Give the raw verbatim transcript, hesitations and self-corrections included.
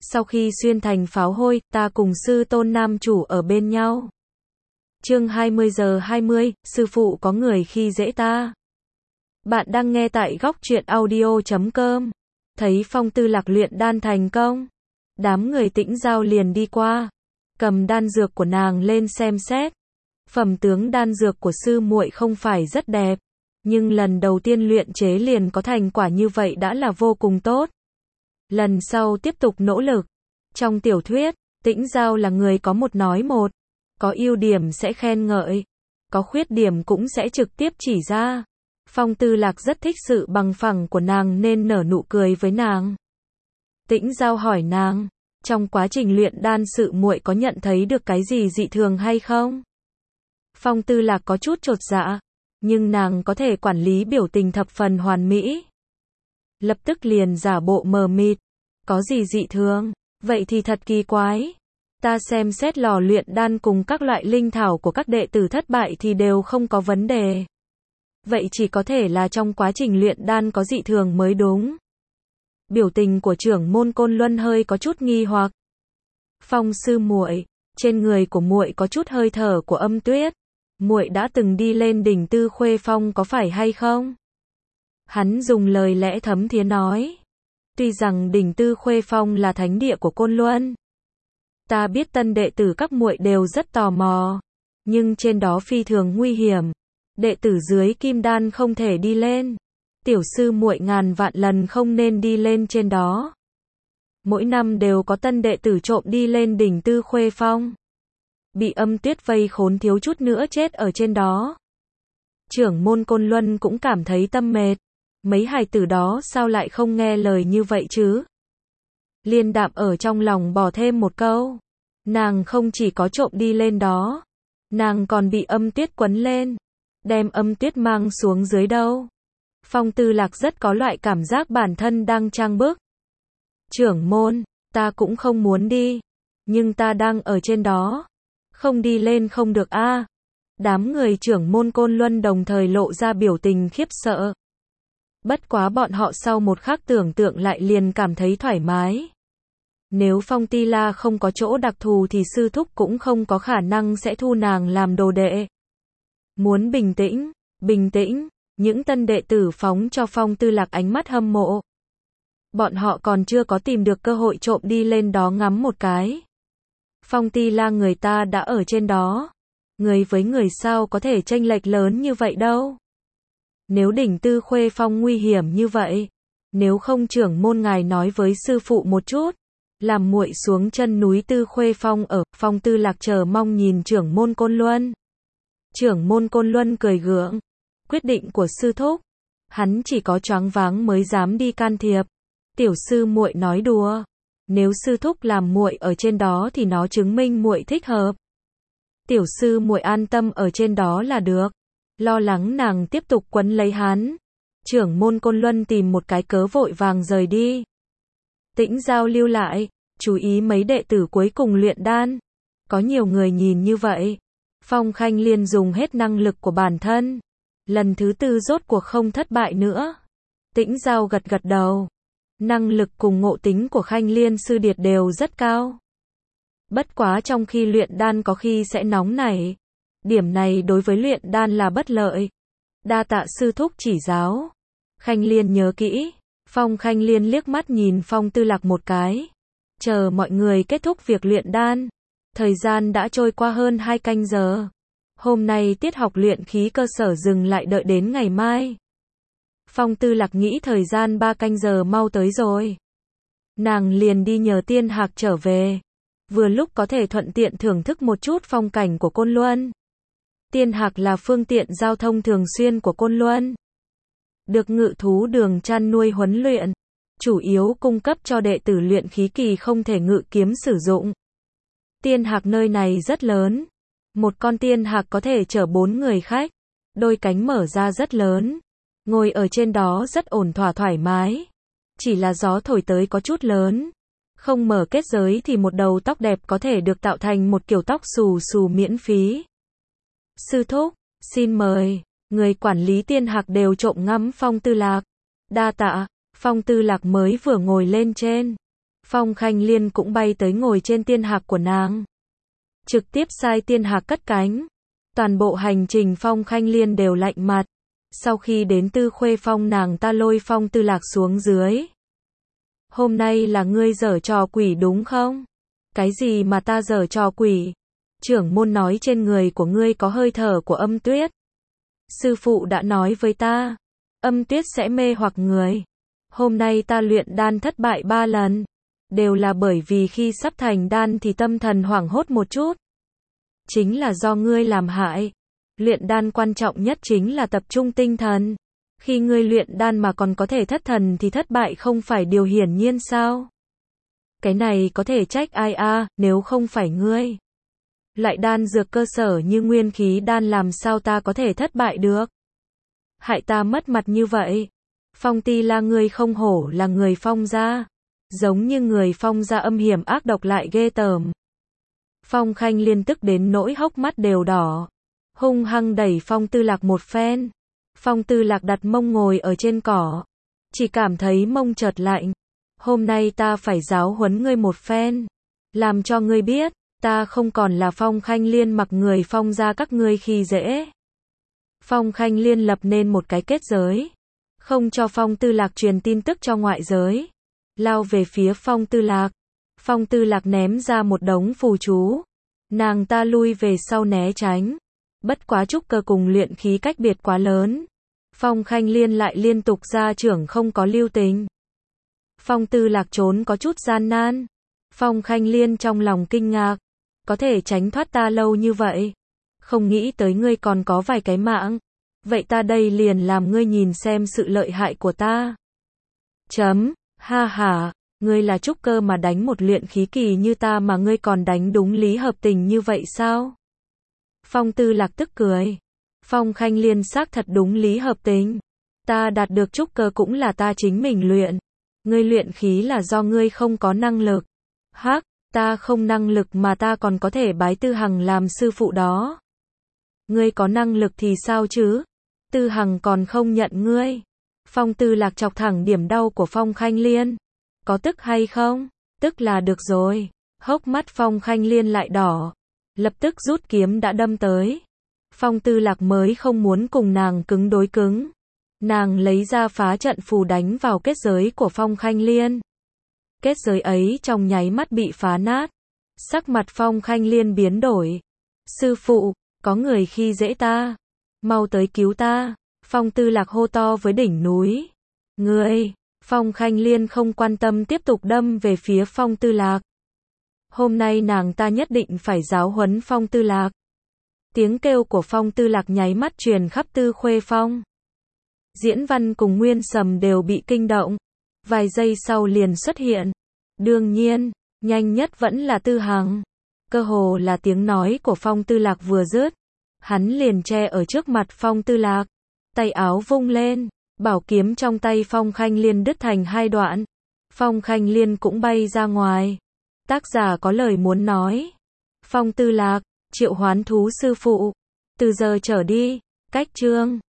Sau khi xuyên thành pháo hôi, ta cùng sư tôn nam chủ ở bên nhau. Chương hai mươi giờ hai mươi, sư phụ có người khi dễ ta. Bạn đang nghe tại góc truyện audio chấm com. Thấy Phong Tư Lạc luyện đan thành công, đám người Tĩnh Giao liền đi qua, cầm đan dược của nàng lên xem xét. Phẩm tướng đan dược của sư muội không phải rất đẹp, nhưng lần đầu tiên luyện chế liền có thành quả như vậy đã là vô cùng tốt. Lần sau tiếp tục nỗ lực. Trong tiểu thuyết, Tĩnh Giao là người có một nói một, có ưu điểm sẽ khen ngợi, có khuyết điểm cũng sẽ trực tiếp chỉ ra. Phong Tư Lạc rất thích sự bằng phẳng của nàng nên nở nụ cười với nàng. Tĩnh Giao hỏi nàng, trong quá trình luyện đan sự muội có nhận thấy được cái gì dị thường hay không? Phong Tư Lạc có chút chột dạ, nhưng nàng có thể quản lý biểu tình thập phần hoàn mỹ. Lập tức liền giả bộ mờ mịt, có gì dị thường? Vậy thì thật kỳ quái. Ta xem xét lò luyện đan cùng các loại linh thảo của các đệ tử thất bại thì đều không có vấn đề. Vậy chỉ có thể là trong quá trình luyện đan có dị thường mới đúng. Biểu tình của trưởng môn Côn Luân hơi có chút nghi hoặc. Phong sư muội, trên người của muội có chút hơi thở của Âm Tuyết. Muội đã từng đi lên đỉnh Tư Khuê Phong có phải hay không? Hắn dùng lời lẽ thấm thía nói. Tuy rằng đỉnh Tư Khuê Phong là thánh địa của Côn Luân, ta biết tân đệ tử các muội đều rất tò mò, nhưng trên đó phi thường nguy hiểm, đệ tử dưới kim đan không thể đi lên. Tiểu sư muội ngàn vạn lần không nên đi lên trên đó. Mỗi năm đều có tân đệ tử trộm đi lên đỉnh Tư Khuê Phong, bị Âm Tuyết vây khốn thiếu chút nữa chết ở trên đó. Trưởng môn Côn Luân cũng cảm thấy tâm mệt. Mấy hài tử đó sao lại không nghe lời như vậy chứ? Liên Đạm ở trong lòng bỏ thêm một câu. Nàng không chỉ có trộm đi lên đó, nàng còn bị Âm Tuyết quấn lên, đem Âm Tuyết mang xuống dưới đâu. Phong Tư Lạc rất có loại cảm giác bản thân đang trang bức. Trưởng môn, ta cũng không muốn đi, nhưng ta đang ở trên đó, không đi lên không được a. À. Đám người trưởng môn Côn Luân đồng thời lộ ra biểu tình khiếp sợ. Bất quá bọn họ sau một khắc tưởng tượng lại liền cảm thấy thoải mái. Nếu Phong Ti La không có chỗ đặc thù thì sư thúc cũng không có khả năng sẽ thu nàng làm đồ đệ. Muốn bình tĩnh, bình tĩnh, những tân đệ tử phóng cho Phong Tư Lạc ánh mắt hâm mộ. Bọn họ còn chưa có tìm được cơ hội trộm đi lên đó ngắm một cái. Phong Ti La người ta đã ở trên đó. Người với người sao có thể chênh lệch lớn như vậy đâu. Nếu đỉnh Tư Khuê Phong nguy hiểm như vậy, nếu không trưởng môn ngài nói với sư phụ một chút, làm muội xuống chân núi Tư Khuê Phong ở. Phong Tư Lạc chờ mong nhìn trưởng môn Côn Luân. Trưởng môn Côn Luân cười gượng, quyết định của sư thúc, hắn chỉ có choáng váng mới dám đi can thiệp. Tiểu sư muội nói đùa, nếu sư thúc làm muội ở trên đó thì nó chứng minh muội thích hợp. Tiểu sư muội an tâm ở trên đó là được. Lo lắng nàng tiếp tục quấn lấy hắn, trưởng môn Côn Luân tìm một cái cớ vội vàng rời đi. Tĩnh Giao lưu lại, chú ý mấy đệ tử cuối cùng luyện đan. Có nhiều người nhìn như vậy. Phong Khanh Liên dùng hết năng lực của bản thân, lần thứ tư rốt cuộc không thất bại nữa. Tĩnh Giao gật gật đầu. Năng lực cùng ngộ tính của Khanh Liên sư điệt đều rất cao. Bất quá trong khi luyện đan có khi sẽ nóng nảy. Điểm này đối với luyện đan là bất lợi. Đa tạ sư thúc chỉ giáo. Khanh Liên nhớ kỹ. Phong Khanh Liên liếc mắt nhìn Phong Tư Lạc một cái. Chờ mọi người kết thúc việc luyện đan. Thời gian đã trôi qua hơn hai canh giờ. Hôm nay tiết học luyện khí cơ sở dừng lại đợi đến ngày mai. Phong Tư Lạc nghĩ thời gian ba canh giờ mau tới rồi. Nàng liền đi nhờ Tiên Hạc trở về. Vừa lúc có thể thuận tiện thưởng thức một chút phong cảnh của Côn Luân. Tiên Hạc là phương tiện giao thông thường xuyên của Côn Luân. Được ngự thú đường chăn nuôi huấn luyện. Chủ yếu cung cấp cho đệ tử luyện khí kỳ không thể ngự kiếm sử dụng. Tiên Hạc nơi này rất lớn. Một con Tiên Hạc có thể chở bốn người khách. Đôi cánh mở ra rất lớn. Ngồi ở trên đó rất ổn thỏa thoải mái. Chỉ là gió thổi tới có chút lớn. Không mở kết giới thì một đầu tóc đẹp có thể được tạo thành một kiểu tóc xù xù miễn phí. Sư thúc, xin mời. Người quản lý Tiên Hạc đều trộm ngắm Phong Tư Lạc. Đa tạ. Phong Tư Lạc mới vừa ngồi lên trên. Phong Khanh Liên cũng bay tới ngồi trên tiên hạc của nàng. Trực tiếp sai tiên hạc cất cánh. Toàn bộ hành trình Phong Khanh Liên đều lạnh mặt. Sau khi đến Tư Khuê Phong nàng ta lôi Phong Tư Lạc xuống dưới. Hôm nay là ngươi giở trò quỷ đúng không? Cái gì mà ta giở trò quỷ? Trưởng môn nói trên người của ngươi có hơi thở của âm tuyết. Sư phụ đã nói với ta, âm tuyết sẽ mê hoặc người. Hôm nay ta luyện đan thất bại ba lần. Đều là bởi vì khi sắp thành đan thì tâm thần hoảng hốt một chút. Chính là do ngươi làm hại. Luyện đan quan trọng nhất chính là tập trung tinh thần. Khi ngươi luyện đan mà còn có thể thất thần thì thất bại không phải điều hiển nhiên sao? Cái này có thể trách ai a, nếu không phải ngươi. Loại đan dược cơ sở như nguyên khí đan làm sao ta có thể thất bại được? Hại ta mất mặt như vậy. Phong Ti La ngươi không hổ là người Phong gia. Giống như người Phong gia âm hiểm ác độc lại ghê tởm. Phong Khanh Liên tức đến nỗi hốc mắt đều đỏ. Hung hăng đẩy Phong Tư Lạc một phen. Phong Tư Lạc đặt mông ngồi ở trên cỏ. Chỉ cảm thấy mông chợt lạnh. Hôm nay ta phải giáo huấn ngươi một phen. Làm cho ngươi biết, ta không còn là Phong Khanh Liên mặc người Phong gia các ngươi khi dễ. Phong Khanh Liên lập nên một cái kết giới. Không cho Phong Tư Lạc truyền tin tức cho ngoại giới. Lao về phía Phong Tư Lạc. Phong Tư Lạc ném ra một đống phù chú. Nàng ta lui về sau né tránh. Bất quá trúc cơ cùng luyện khí cách biệt quá lớn. Phong Khanh Liên lại liên tục ra trưởng không có lưu tình. Phong Tư Lạc trốn có chút gian nan. Phong Khanh Liên trong lòng kinh ngạc. Có thể tránh thoát ta lâu như vậy. Không nghĩ tới ngươi còn có vài cái mạng. Vậy ta đây liền làm ngươi nhìn xem sự lợi hại của ta. Chấm, ha ha, ngươi là trúc cơ mà đánh một luyện khí kỳ như ta mà ngươi còn đánh đúng lý hợp tình như vậy sao? Phong Tư Lạc tức cười. Phong Khanh Liên xác thật đúng lý hợp tình. Ta đạt được trúc cơ cũng là ta chính mình luyện. Ngươi luyện khí là do ngươi không có năng lực. Hắc, ta không năng lực mà ta còn có thể bái Tư Hằng làm sư phụ đó. Ngươi có năng lực thì sao chứ? Tư Hằng còn không nhận ngươi. Phong Tư Lạc chọc thẳng điểm đau của Phong Khanh Liên. Có tức hay không? Tức là được rồi. Hốc mắt Phong Khanh Liên lại đỏ. Lập tức rút kiếm đã đâm tới. Phong Tư Lạc mới không muốn cùng nàng cứng đối cứng. Nàng lấy ra phá trận phù đánh vào kết giới của Phong Khanh Liên. Kết giới ấy trong nháy mắt bị phá nát. Sắc mặt Phong Khanh Liên biến đổi. Sư phụ, có người khi dễ ta. Mau tới cứu ta. Phong Tư Lạc hô to với đỉnh núi. Ngươi, Phong Khanh Liên không quan tâm tiếp tục đâm về phía Phong Tư Lạc. Hôm nay nàng ta nhất định phải giáo huấn Phong Tư Lạc. Tiếng kêu của Phong Tư Lạc nháy mắt truyền khắp Tư Khuê Phong. Diễn Văn cùng Nguyên Sầm đều bị kinh động. Vài giây sau liền xuất hiện. Đương nhiên, nhanh nhất vẫn là Tư Hằng. Cơ hồ là tiếng nói của Phong Tư Lạc vừa dứt. Hắn liền che ở trước mặt Phong Tư Lạc. Tay áo vung lên. Bảo kiếm trong tay Phong Khanh Liên đứt thành hai đoạn. Phong Khanh Liên cũng bay ra ngoài. Tác giả có lời muốn nói. Phong Tư Lạc, triệu hoán thú sư phụ. Từ giờ trở đi, cách chương.